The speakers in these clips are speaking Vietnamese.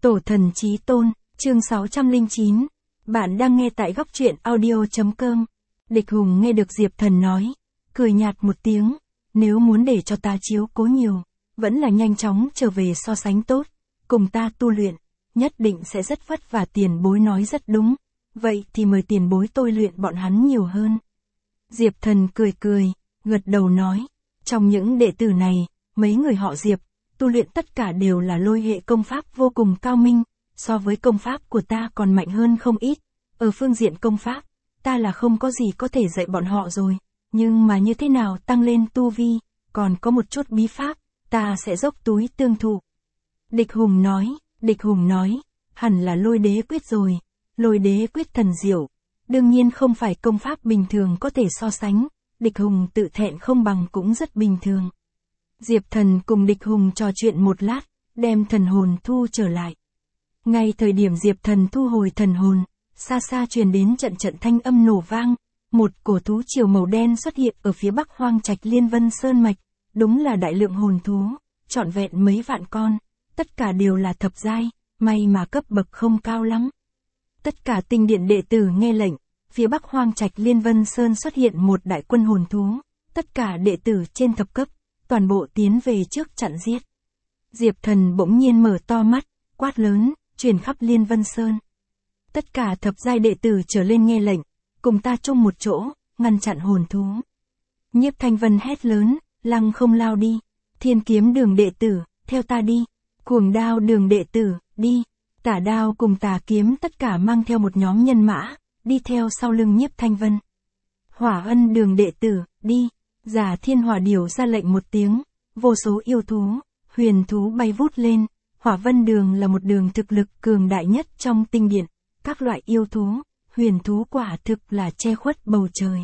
Tổ thần chí tôn, chương 609. Bạn đang nghe tại góc truyện audio.com. Địch Hùng nghe được Diệp Thần nói, cười nhạt một tiếng, nếu muốn để cho ta chiếu cố nhiều, vẫn là nhanh chóng trở về so sánh tốt, cùng ta tu luyện, nhất định sẽ rất vất vả. Tiền bối nói rất đúng, vậy thì mời tiền bối tôi luyện bọn hắn nhiều hơn. Diệp Thần cười cười, gật đầu nói, trong những đệ tử này, mấy người họ Diệp, tu luyện tất cả đều là lôi hệ công pháp vô cùng cao minh, so với công pháp của ta còn mạnh hơn không ít. Ở phương diện công pháp, ta là không có gì có thể dạy bọn họ rồi, nhưng mà như thế nào tăng lên tu vi, còn có một chút bí pháp, ta sẽ dốc túi tương thụ. Địch Hùng nói, hẳn là lôi đế quyết rồi, lôi đế quyết thần diệu, đương nhiên không phải công pháp bình thường có thể so sánh, Địch Hùng tự thẹn không bằng cũng rất bình thường. Diệp Thần cùng Địch Hùng trò chuyện một lát, đem thần hồn thu trở lại. Ngay thời điểm Diệp Thần thu hồi thần hồn, xa xa truyền đến trận trận thanh âm nổ vang, một cổ thú triều màu đen xuất hiện ở phía bắc Hoang Trạch Liên Vân Sơn Mạch, đúng là đại lượng hồn thú, trọn vẹn mấy vạn con, tất cả đều là thập giai, may mà cấp bậc không cao lắm. Tất cả tinh điện đệ tử nghe lệnh, phía bắc Hoang Trạch Liên Vân Sơn xuất hiện một đại quân hồn thú, tất cả đệ tử trên thập cấp, toàn bộ tiến về trước chặn giết. Diệp Thần bỗng nhiên mở to mắt, quát lớn, truyền khắp Liên Vân Sơn. Tất cả thập giai đệ tử trở lên nghe lệnh, cùng ta chung một chỗ, ngăn chặn hồn thú. Nhiếp Thanh Vân hét lớn, lăng không lao đi. Thiên kiếm đường đệ tử, theo ta đi. Cuồng đao đường đệ tử, đi. Tả đao cùng tà kiếm tất cả mang theo một nhóm nhân mã, đi theo sau lưng Nhiếp Thanh Vân. Hỏa ân đường đệ tử, đi. Giả Thiên Hỏa Điểu ra lệnh một tiếng, vô số yêu thú, huyền thú bay vút lên. Hỏa Vân đường là một đường thực lực cường đại nhất trong tinh điện, các loại yêu thú, huyền thú quả thực là che khuất bầu trời.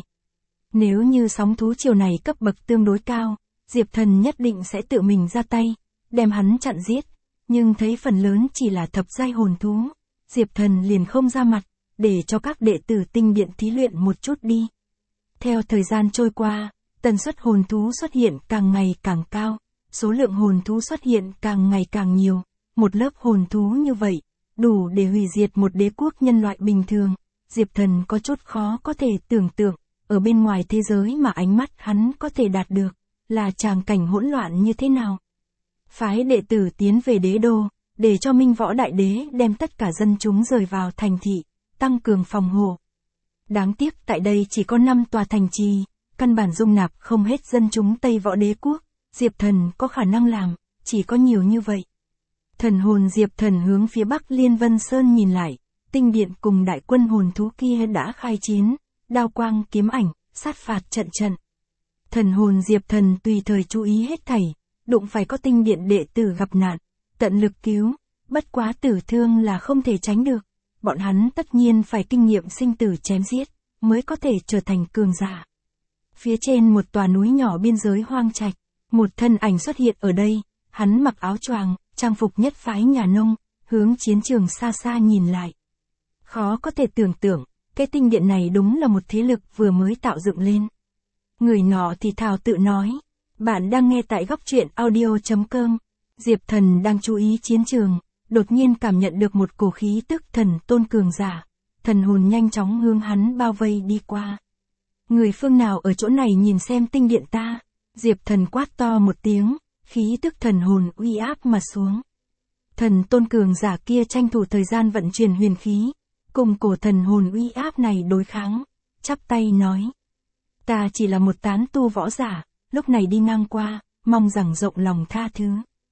Nếu như sóng thú chiều này cấp bậc tương đối cao, Diệp Thần nhất định sẽ tự mình ra tay, đem hắn chặn giết, nhưng thấy phần lớn chỉ là thập giai hồn thú, Diệp Thần liền không ra mặt, để cho các đệ tử tinh điện thí luyện một chút đi. Theo thời gian trôi qua, tần suất hồn thú xuất hiện càng ngày càng cao, số lượng hồn thú xuất hiện càng ngày càng nhiều, một lớp hồn thú như vậy, đủ để hủy diệt một đế quốc nhân loại bình thường. Diệp Thần có chút khó có thể tưởng tượng, ở bên ngoài thế giới mà ánh mắt hắn có thể đạt được, là tràng cảnh hỗn loạn như thế nào. Phái đệ tử tiến về đế đô, để cho Minh Võ Đại Đế đem tất cả dân chúng rời vào thành thị, tăng cường phòng hộ. Đáng tiếc tại đây chỉ có 5 tòa thành trì, căn bản dung nạp không hết dân chúng Tây Võ Đế quốc, Diệp Thần có khả năng làm, chỉ có nhiều như vậy. Thần hồn Diệp Thần hướng phía bắc Liên Vân Sơn nhìn lại, tinh điện cùng đại quân hồn thú kia đã khai chiến, đao quang kiếm ảnh, sát phạt trận trận. Thần hồn Diệp Thần tùy thời chú ý hết thảy, đụng phải có tinh điện đệ tử gặp nạn, tận lực cứu, bất quá tử thương là không thể tránh được, bọn hắn tất nhiên phải kinh nghiệm sinh tử chém giết, mới có thể trở thành cường giả. Phía trên một tòa núi nhỏ biên giới Hoang Trạch, một thân ảnh xuất hiện ở đây, hắn mặc áo choàng, trang phục nhất phái nhà nông, hướng chiến trường xa xa nhìn lại. Khó có thể tưởng tượng, cái tinh điện này đúng là một thế lực vừa mới tạo dựng lên. Người nọ thì thào tự nói, bạn đang nghe tại góc truyện audio.com. Diệp Thần đang chú ý chiến trường, đột nhiên cảm nhận được một cổ khí tức thần tôn cường giả, thần hồn nhanh chóng hướng hắn bao vây đi qua. Người phương nào ở chỗ này nhìn xem tinh điện ta? Diệp Thần quát to một tiếng, khí tức thần hồn uy áp mà xuống. Thần tôn cường giả kia tranh thủ thời gian vận chuyển huyền khí, cùng cổ thần hồn uy áp này đối kháng, chắp tay nói. Ta chỉ là một tán tu võ giả, lúc này đi ngang qua, mong rằng rộng lòng tha thứ.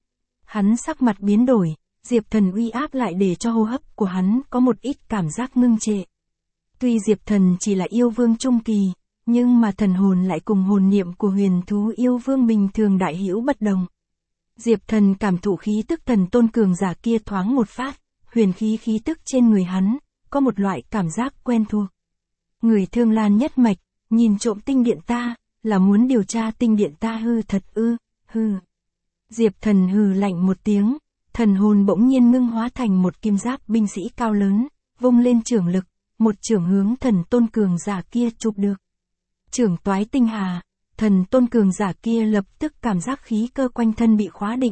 Hắn sắc mặt biến đổi, Diệp Thần uy áp lại để cho hô hấp của hắn có một ít cảm giác ngưng trệ. Tuy Diệp Thần chỉ là yêu vương trung kỳ, nhưng mà thần hồn lại cùng hồn niệm của huyền thú yêu vương bình thường đại hữu bất đồng. Diệp Thần cảm thụ khí tức thần tôn cường giả kia thoáng một phát, huyền khí tức trên người hắn, có một loại cảm giác quen thuộc. Người Thương Lan nhất mạch, nhìn trộm tinh điện ta, là muốn điều tra tinh điện ta hư thật ư, hư. Diệp Thần hừ lạnh một tiếng, thần hồn bỗng nhiên ngưng hóa thành một kim giáp binh sĩ cao lớn, vung lên chưởng lực, một chưởng hướng thần tôn cường giả kia chụp được. Chưởng toái tinh hà, thần tôn cường giả kia lập tức cảm giác khí cơ quanh thân bị khóa định,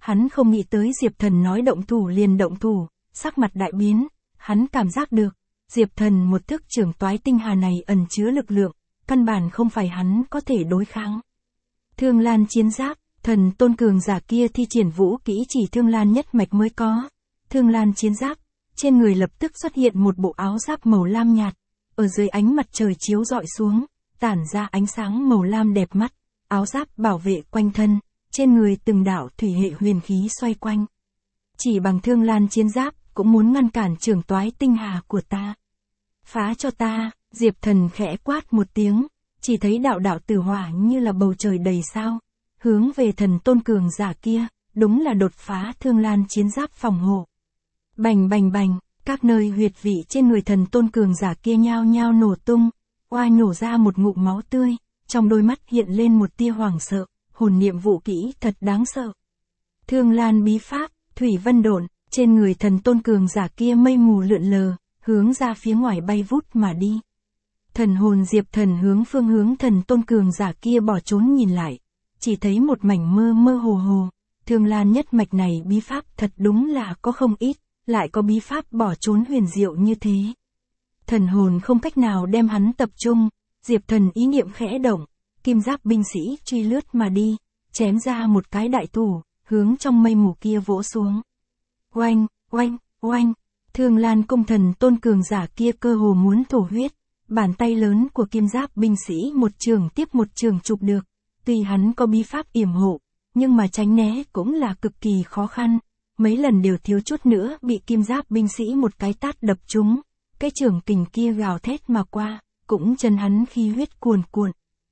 Hắn không nghĩ tới Diệp Thần nói động thủ liền động thủ, sắc mặt đại biến, hắn cảm giác được, Diệp Thần một thức trưởng toái tinh hà này ẩn chứa lực lượng, căn bản không phải hắn có thể đối kháng. Thương Lan chiến giáp, thần tôn cường giả kia thi triển vũ kỹ chỉ Thương Lan nhất mạch mới có. Thương Lan chiến giáp, trên người lập tức xuất hiện một bộ áo giáp màu lam nhạt, ở dưới ánh mặt trời chiếu rọi xuống, tản ra ánh sáng màu lam đẹp mắt, áo giáp bảo vệ quanh thân, trên người từng đạo thủy hệ huyền khí xoay quanh. Chỉ bằng Thương Lan chiến giáp, cũng muốn ngăn cản trưởng toái tinh hà của ta. Phá cho ta, Diệp Thần khẽ quát một tiếng, chỉ thấy đạo đạo tử hỏa như là bầu trời đầy sao, hướng về thần tôn cường giả kia, đúng là đột phá Thương Lan chiến giáp phòng hộ. Bành bành bành, các nơi huyệt vị trên người thần tôn cường giả kia nhao nhao nổ tung, oai nổ ra một ngụm máu tươi, trong đôi mắt hiện lên một tia hoảng sợ, hồn niệm vũ kỹ thật đáng sợ. Thương Lan bí pháp, thủy vân độn, trên người thần tôn cường giả kia mây mù lượn lờ, hướng ra phía ngoài bay vút mà đi. Thần hồn Diệp Thần hướng phương hướng thần tôn cường giả kia bỏ trốn nhìn lại, chỉ thấy một mảnh mơ mơ hồ hồ, Thương Lan nhất mạch này bí pháp thật đúng là có không ít, lại có bí pháp bỏ trốn huyền diệu như thế. Thần hồn không cách nào đem hắn tập trung, Diệp Thần ý niệm khẽ động, kim giáp binh sĩ truy lướt mà đi, chém ra một cái đại thủ, hướng trong mây mù kia vỗ xuống. Oanh, oanh, oanh, Thương Lan cung thần tôn cường giả kia cơ hồ muốn thổ huyết, bàn tay lớn của kim giáp binh sĩ một trường tiếp một trường chụp được, tuy hắn có bí pháp yểm hộ, nhưng mà tránh né cũng là cực kỳ khó khăn, mấy lần đều thiếu chút nữa bị kim giáp binh sĩ một cái tát đập trúng, cái trường kình kia gào thét mà qua, cũng chân hắn khí huyết cuồn cuộn.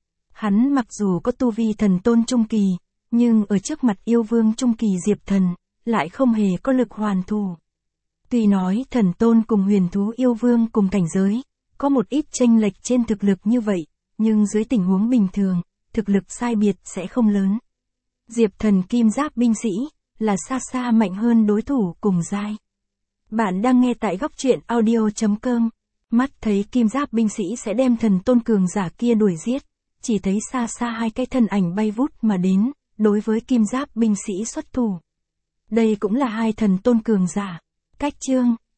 Hắn mặc dù có tu vi thần tôn trung kỳ, nhưng ở trước mặt yêu vương trung kỳ Diệp Thần, lại không hề có lực hoàn thủ. Tuy nói thần tôn cùng huyền thú yêu vương cùng cảnh giới, có một ít chênh lệch trên thực lực như vậy, nhưng dưới tình huống bình thường, thực lực sai biệt sẽ không lớn. Diệp Thần kim giáp binh sĩ, là xa xa mạnh hơn đối thủ cùng giai. Bạn đang nghe tại góc truyện audio.com, mắt thấy kim giáp binh sĩ sẽ đem thần tôn cường giả kia đuổi giết, chỉ thấy xa xa hai cái thân ảnh bay vút mà đến, đối với kim giáp binh sĩ xuất thủ. Đây cũng là hai thần tôn cường giả. Cách chương